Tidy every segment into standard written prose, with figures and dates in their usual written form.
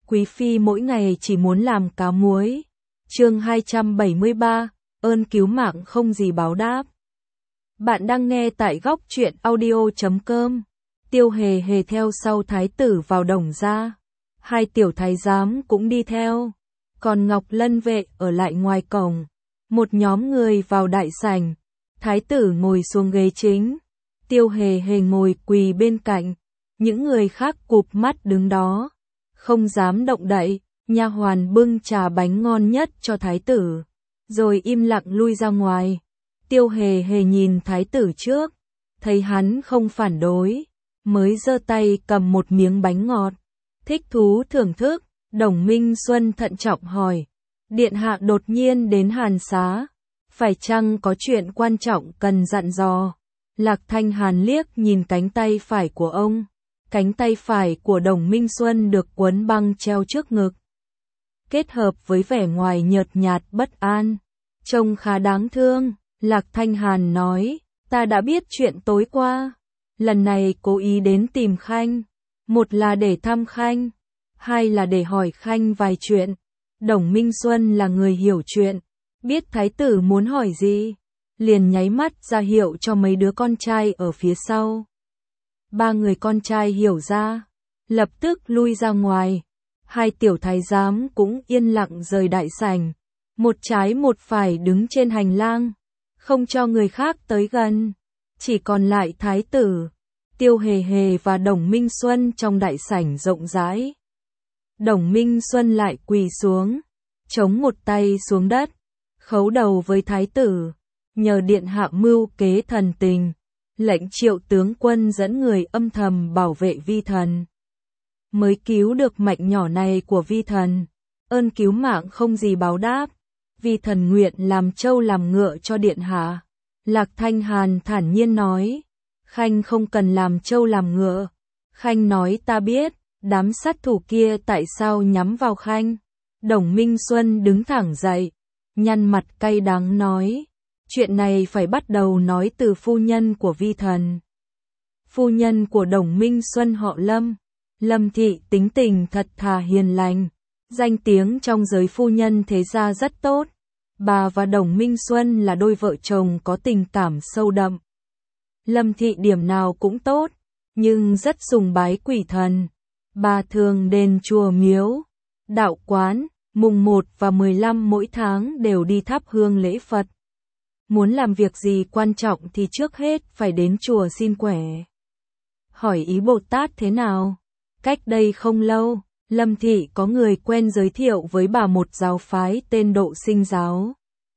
Quý phi mỗi ngày chỉ muốn làm cá muối. Chương 273, ơn cứu mạng không gì báo đáp. Bạn đang nghe tại góc truyện audio.com. Tiêu Hề Hề theo sau thái tử vào đồng gia. Hai tiểu thái giám cũng đi theo. Còn Ngọc Lân vệ ở lại ngoài cổng. Một nhóm người vào đại sảnh. Thái tử ngồi xuống ghế chính. Tiêu Hề Hề ngồi quỳ bên cạnh. Những người khác cụp mắt đứng đó, không dám động đậy. Nha hoàn bưng trà bánh ngon nhất cho thái tử, rồi im lặng lui ra ngoài. Tiêu Hề Hề nhìn thái tử trước, thấy hắn không phản đối, mới giơ tay cầm một miếng bánh ngọt, thích thú thưởng thức. Đồng Minh Xuân thận trọng hỏi, điện hạ đột nhiên đến Hàn Xá, phải chăng có chuyện quan trọng cần dặn dò? Lạc Thanh Hàn liếc nhìn cánh tay phải của ông. Cánh tay phải của Đồng Minh Xuân được quấn băng treo trước ngực, kết hợp với vẻ ngoài nhợt nhạt bất an, trông khá đáng thương. Lạc Thanh Hàn nói, ta đã biết chuyện tối qua, lần này cố ý đến tìm Khanh, một là để thăm Khanh, hai là để hỏi Khanh vài chuyện. Đồng Minh Xuân là người hiểu chuyện, biết thái tử muốn hỏi gì, liền nháy mắt ra hiệu cho mấy đứa con trai ở phía sau. Ba người con trai hiểu ra, lập tức lui ra ngoài. Hai tiểu thái giám cũng yên lặng rời đại sảnh, một trái một phải đứng trên hành lang, không cho người khác tới gần. Chỉ còn lại thái tử, Tiêu Hề Hề và Đồng Minh Xuân trong đại sảnh rộng rãi. Đồng Minh Xuân lại quỳ xuống, chống một tay xuống đất, khấu đầu với thái tử, nhờ điện hạ mưu kế thần tình, lệnh Triệu tướng quân dẫn người âm thầm bảo vệ vi thần, mới cứu được mệnh nhỏ này của vi thần. Ơn cứu mạng không gì báo đáp, vi thần nguyện làm trâu làm ngựa cho điện hạ. Lạc Thanh Hàn thản nhiên nói, Khanh không cần làm trâu làm ngựa. Khanh nói ta biết, đám sát thủ kia tại sao nhắm vào Khanh. Đồng Minh Xuân đứng thẳng dậy, nhăn mặt cay đắng nói, chuyện này phải bắt đầu nói từ phu nhân của vi thần. Phu nhân của Đồng Minh Xuân họ Lâm, Lâm thị tính tình thật thà hiền lành, danh tiếng trong giới phu nhân thế gia rất tốt. Bà và Đồng Minh Xuân là đôi vợ chồng có tình cảm sâu đậm. Lâm thị điểm nào cũng tốt, nhưng rất sùng bái quỷ thần. Bà thường đền chùa miếu, đạo quán, mùng 1 và 15 mỗi tháng đều đi thắp hương lễ Phật. Muốn làm việc gì quan trọng thì trước hết phải đến chùa xin quẻ. Hỏi ý Bồ Tát thế nào? Cách đây không lâu, Lâm thị có người quen giới thiệu với bà một giáo phái tên Độ Sinh giáo.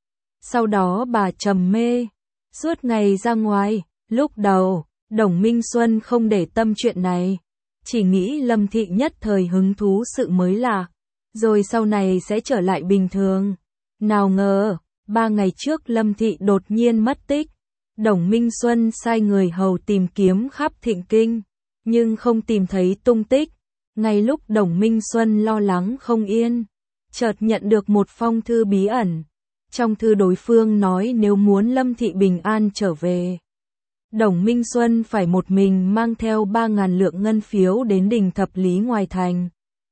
Sau đó bà trầm mê, suốt ngày ra ngoài. Lúc đầu, Đồng Minh Xuân không để tâm chuyện này, chỉ nghĩ Lâm thị nhất thời hứng thú sự mới lạ, rồi sau này sẽ trở lại bình thường. Nào ngờ, 3 ngày trước Lâm thị đột nhiên mất tích. Đồng Minh Xuân sai người hầu tìm kiếm khắp Thịnh Kinh, nhưng không tìm thấy tung tích. Ngay lúc Đồng Minh Xuân lo lắng không yên, chợt nhận được một phong thư bí ẩn. Trong thư đối phương nói nếu muốn Lâm thị bình an trở về, Đồng Minh Xuân phải một mình mang theo 3.000 lượng ngân phiếu đến đình Thập Lý ngoài thành.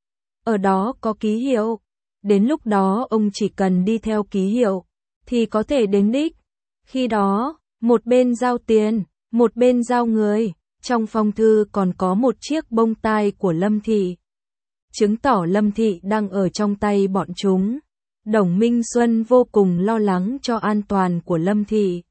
Ở đó có ký hiệu, đến lúc đó ông chỉ cần đi theo ký hiệu thì có thể đến đích. Khi đó, một bên giao tiền, một bên giao người. Trong phong thư còn có một chiếc bông tai của Lâm thị, chứng tỏ Lâm thị đang ở trong tay bọn chúng. Đồng Minh Xuân vô cùng lo lắng cho an toàn của Lâm thị.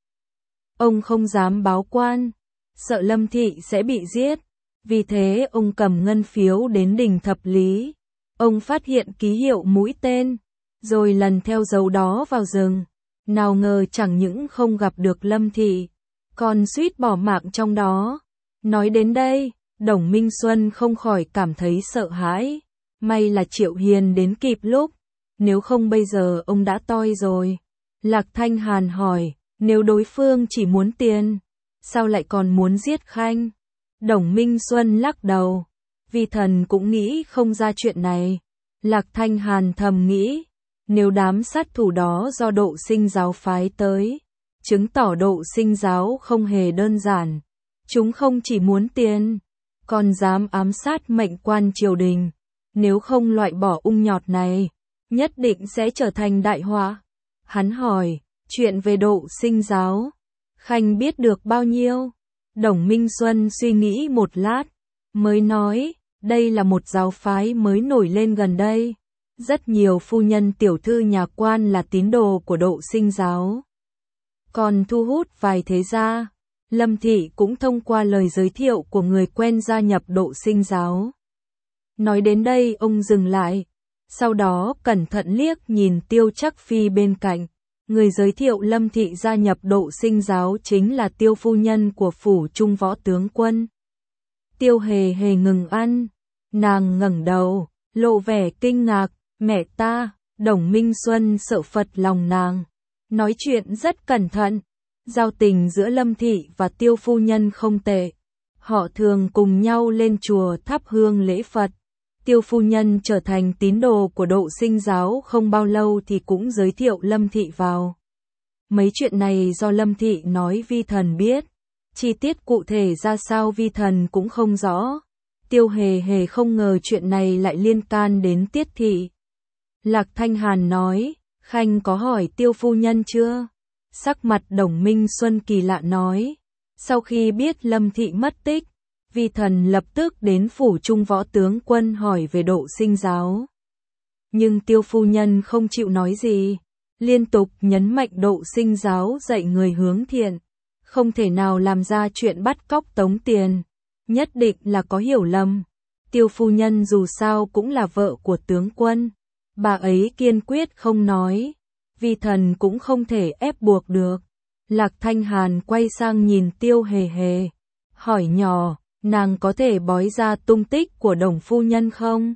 Ông không dám báo quan, sợ Lâm thị sẽ bị giết. Vì thế ông cầm ngân phiếu đến đình Thập Lý. Ông phát hiện ký hiệu mũi tên, rồi lần theo dấu đó vào rừng. Nào ngờ chẳng những không gặp được Lâm thị, còn suýt bỏ mạng trong đó. Nói đến đây, Đồng Minh Xuân không khỏi cảm thấy sợ hãi. May là Triệu Hiền đến kịp lúc, nếu không bây giờ ông đã toi rồi. Lạc Thanh Hàn hỏi, nếu đối phương chỉ muốn tiền, sao lại còn muốn giết Khanh? Đồng Minh Xuân lắc đầu, vì thần cũng nghĩ không ra chuyện này. Lạc Thanh Hàn thầm nghĩ, nếu đám sát thủ đó do Độ Sinh giáo phái tới, chứng tỏ Độ Sinh giáo không hề đơn giản. Chúng không chỉ muốn tiền, còn dám ám sát mệnh quan triều đình. nếu không loại bỏ ung nhọt này, nhất định sẽ trở thành đại họa. Hắn hỏi, chuyện về Độ Sinh giáo, Khanh biết được bao nhiêu? Đồng Minh Xuân suy nghĩ một lát, mới nói, đây là một giáo phái mới nổi lên gần đây. Rất nhiều phu nhân tiểu thư nhà quan là tín đồ của Độ Sinh giáo. Còn thu hút vài thế gia. Lâm Thị cũng thông qua lời giới thiệu của người quen gia nhập Độ Sinh giáo. Nói đến đây ông dừng lại, sau đó cẩn thận liếc nhìn Tiêu Trắc Phi bên cạnh. Người giới thiệu Lâm Thị gia nhập Độ Sinh giáo chính là Tiêu phu nhân của phủ Trung Võ tướng quân. Tiêu Hề Hề ngừng ăn, nàng ngẩng đầu, lộ vẻ kinh ngạc, mẹ ta. Đồng Minh Xuân sợ phật lòng nàng, nói chuyện rất cẩn thận. Giao tình giữa Lâm Thị và Tiêu phu nhân không tệ, họ thường cùng nhau lên chùa thắp hương lễ Phật. Tiêu phu nhân trở thành tín đồ của Độ Sinh giáo không bao lâu thì cũng giới thiệu Lâm Thị vào. Mấy chuyện này do Lâm Thị nói Vi Thần biết, chi tiết cụ thể ra sao Vi Thần cũng không rõ. Tiêu Hề Hề không ngờ chuyện này lại liên can đến Tiết Thị. Lạc Thanh Hàn nói, Khanh có hỏi Tiêu phu nhân chưa? Sắc mặt Đồng Minh Xuân kỳ lạ nói, sau khi biết Lâm Thị mất tích, Vi Thần lập tức đến phủ Trung Võ tướng quân hỏi về Độ Sinh giáo. Nhưng Tiêu phu nhân không chịu nói gì, liên tục nhấn mạnh Độ Sinh giáo dạy người hướng thiện, không thể nào làm ra chuyện bắt cóc tống tiền, nhất định là có hiểu lầm. Tiêu phu nhân dù sao cũng là vợ của tướng quân, bà ấy kiên quyết không nói, Vi Thần cũng không thể ép buộc được. Lạc Thanh Hàn quay sang nhìn Tiêu Hề Hề, hỏi nhỏ, nàng có thể bói ra tung tích của Đồng phu nhân không?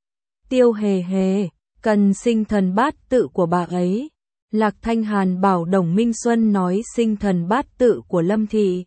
Tiêu Hề Hề, cần sinh thần bát tự của bà ấy. Lạc Thanh Hàn bảo Đồng Minh Xuân nói sinh thần bát tự của Lâm Thị.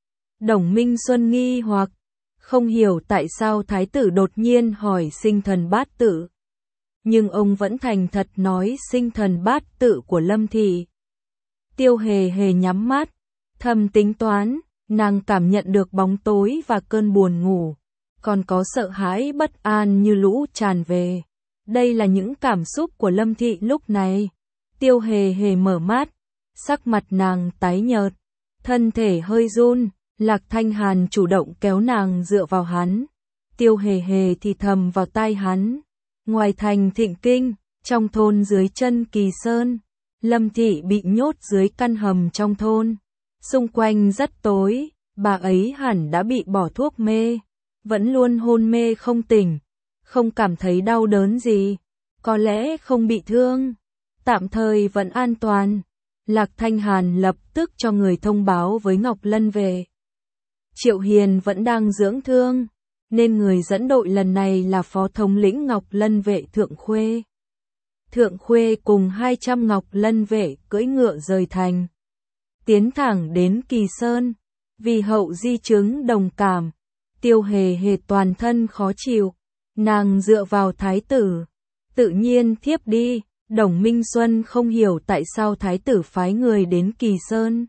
Đồng Minh Xuân nghi hoặc, không hiểu tại sao thái tử đột nhiên hỏi sinh thần bát tự. Nhưng ông vẫn thành thật nói sinh thần bát tự của Lâm Thị. Tiêu Hề Hề nhắm mắt, thầm tính toán, nàng cảm nhận được bóng tối và cơn buồn ngủ, còn có sợ hãi bất an như lũ tràn về. Đây là những cảm xúc của Lâm Thị lúc này. Tiêu Hề Hề mở mắt, sắc mặt nàng tái nhợt, thân thể hơi run. Lạc Thanh Hàn chủ động kéo nàng dựa vào hắn. Tiêu Hề Hề thì thầm vào tai hắn. Ngoài thành Thịnh Kinh, trong thôn dưới chân Kỳ Sơn, Lâm Thị bị nhốt dưới căn hầm trong thôn. Xung quanh rất tối, bà ấy hẳn đã bị bỏ thuốc mê, vẫn luôn hôn mê không tỉnh, không cảm thấy đau đớn gì, có lẽ không bị thương, tạm thời vẫn an toàn. Lạc Thanh Hàn lập tức cho người thông báo với Ngọc Lân về. Triệu Hiền vẫn đang dưỡng thương, nên người dẫn đội lần này là phó thống lĩnh Ngọc Lân vệ Thượng Khuê. Thượng Khuê cùng 200 Ngọc Lân vệ cưỡi ngựa rời thành, tiến thẳng đến Kỳ Sơn. Vì hậu di chứng đồng cảm, Tiêu Hề Hề toàn thân khó chịu, nàng dựa vào thái tử, tự nhiên thiếp đi. Đồng Minh Xuân không hiểu tại sao thái tử phái người đến Kỳ Sơn.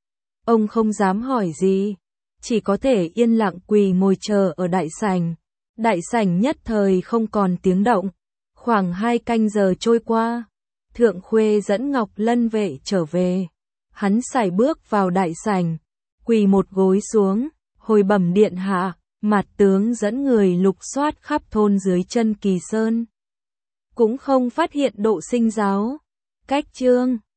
Ông không dám hỏi gì, chỉ có thể yên lặng quỳ ngồi chờ ở đại sảnh. Đại sảnh nhất thời không còn tiếng động. Khoảng 2 canh giờ trôi qua, Thượng Khuê dẫn Ngọc Lân vệ trở về. Hắn sải bước vào đại sảnh, quỳ một gối xuống, hồi bẩm điện hạ, Mạt tướng dẫn người lục soát khắp thôn dưới chân Kỳ Sơn, cũng không phát hiện Độ Sinh giáo. Cách chương